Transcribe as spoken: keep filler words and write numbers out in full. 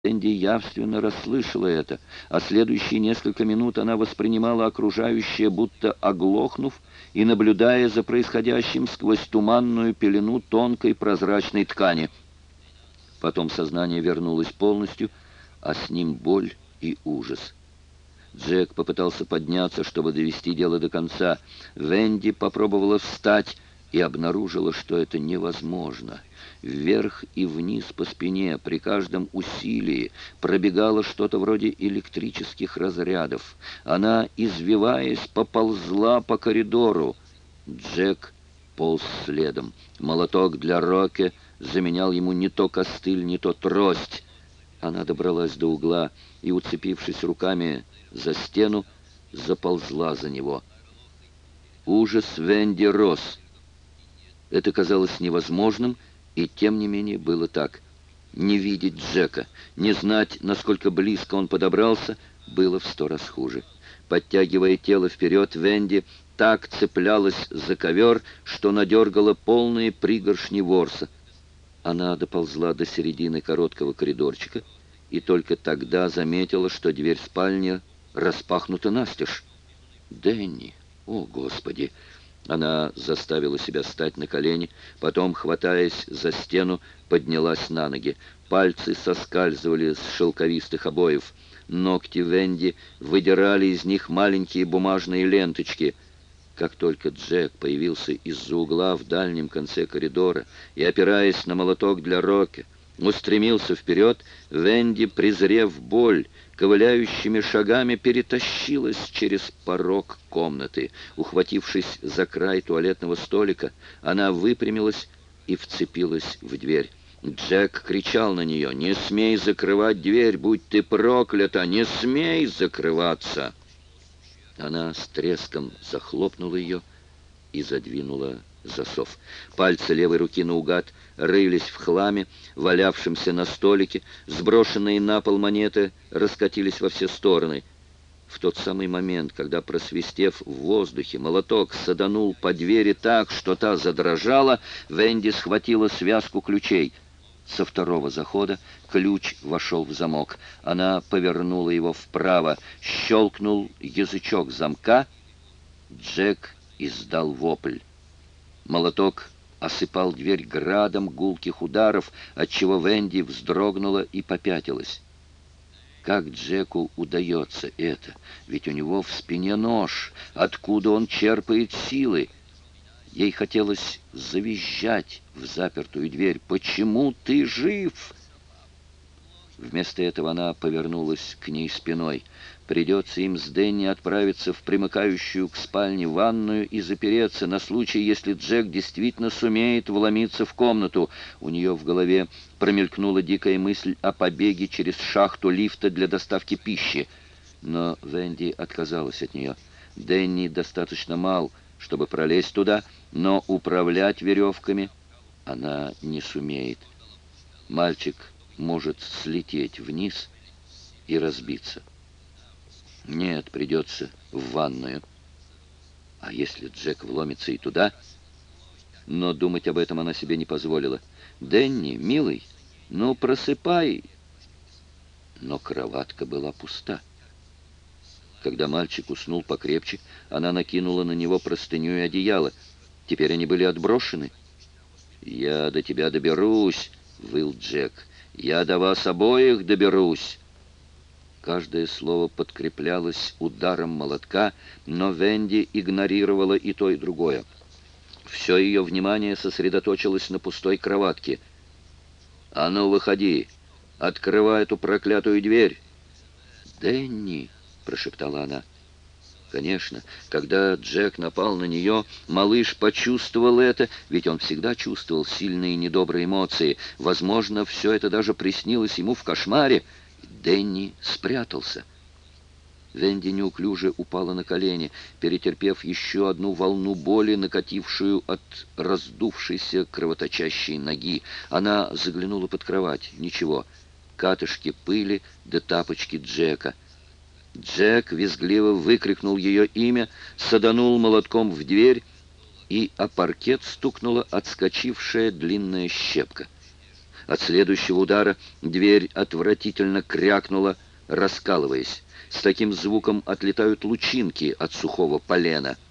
Энди явственно расслышала это, а следующие несколько минут она воспринимала окружающее, будто оглохнув и наблюдая за происходящим сквозь туманную пелену тонкой прозрачной ткани. Потом сознание вернулось полностью, а с ним боль и ужас. Джек попытался подняться, чтобы довести дело до конца. Венди попробовала встать и обнаружила, что это невозможно. Вверх и вниз по спине при каждом усилии пробегало что-то вроде электрических разрядов. Она, извиваясь, поползла по коридору. Джек полз следом. Молоток для Рокки заменял ему не то костыль, не то трость. Она добралась до угла и, уцепившись руками за стену, заползла за него. Ужас Венди рос. Это казалось невозможным, и тем не менее было так. Не видеть Джека, не знать, насколько близко он подобрался, было в сто раз хуже. Подтягивая тело вперед, Венди так цеплялась за ковер, что надергала полные пригоршни ворса. Она доползла до середины короткого коридорчика и только тогда заметила, что дверь спальни распахнута настежь. «Дэнни! О, Господи!» Она заставила себя встать на колени, потом, хватаясь за стену, поднялась на ноги. Пальцы соскальзывали с шелковистых обоев. Ногти Венди выдирали из них маленькие бумажные ленточки. Как только Джек появился из-за угла в дальнем конце коридора и, опираясь на молоток для Рокки, устремился вперед, Венди, презрев боль, ковыляющими шагами перетащилась через порог комнаты. Ухватившись за край туалетного столика, она выпрямилась и вцепилась в дверь. Джек кричал на нее: «Не смей закрывать дверь! Будь ты проклята! Не смей закрываться!» Она с треском захлопнула ее и задвинула засов. Пальцы левой руки наугад рылись в хламе, валявшемся на столике. Сброшенные на пол монеты раскатились во все стороны. В тот самый момент, когда, просвистев в воздухе, молоток саданул по двери так, что та задрожала, Венди схватила связку ключей. Со второго захода ключ вошел в замок. Она повернула его вправо. Щелкнул язычок замка. Джек издал вопль. Молоток осыпал дверь градом гулких ударов, отчего Венди вздрогнула и попятилась. Как Джеку удается это? Ведь у него в спине нож. Откуда он черпает силы? Ей хотелось завизжать в запертую дверь. «Почему ты жив?» Вместо этого она повернулась к ней спиной. Придется им с Дэнни отправиться в примыкающую к спальне ванную и запереться на случай, если Джек действительно сумеет вломиться в комнату. У нее в голове промелькнула дикая мысль о побеге через шахту лифта для доставки пищи. Но Венди отказалась от нее. Дэнни достаточно мал, чтобы пролезть туда, но управлять веревками она не сумеет. Мальчик может слететь вниз и разбиться. Нет, придется в ванную. А если Джек вломится и туда? Но думать об этом она себе не позволила. «Дэнни, милый, ну просыпай!» Но кроватка была пуста. Когда мальчик уснул покрепче, она накинула на него простыню и одеяло. Теперь они были отброшены. «Я до тебя доберусь!» — выл Джек. «Я до вас обоих доберусь!» Каждое слово подкреплялось ударом молотка, но Венди игнорировала и то, и другое. Все ее внимание сосредоточилось на пустой кроватке. «А ну, выходи! Открывай эту проклятую дверь!» «Дэнни!» — прошептала она. Конечно, когда Джек напал на нее, малыш почувствовал это, ведь он всегда чувствовал сильные недобрые эмоции. Возможно, все это даже приснилось ему в кошмаре. Дэнни спрятался. Венди неуклюже упала на колени, перетерпев еще одну волну боли, накатившую от раздувшейся кровоточащей ноги. Она заглянула под кровать. Ничего. Катышки пыли да тапочки Джека. Джек визгливо выкрикнул ее имя, саданул молотком в дверь, и о паркет стукнула отскочившая длинная щепка. От следующего удара дверь отвратительно крякнула, раскалываясь. С таким звуком отлетают лучинки от сухого полена.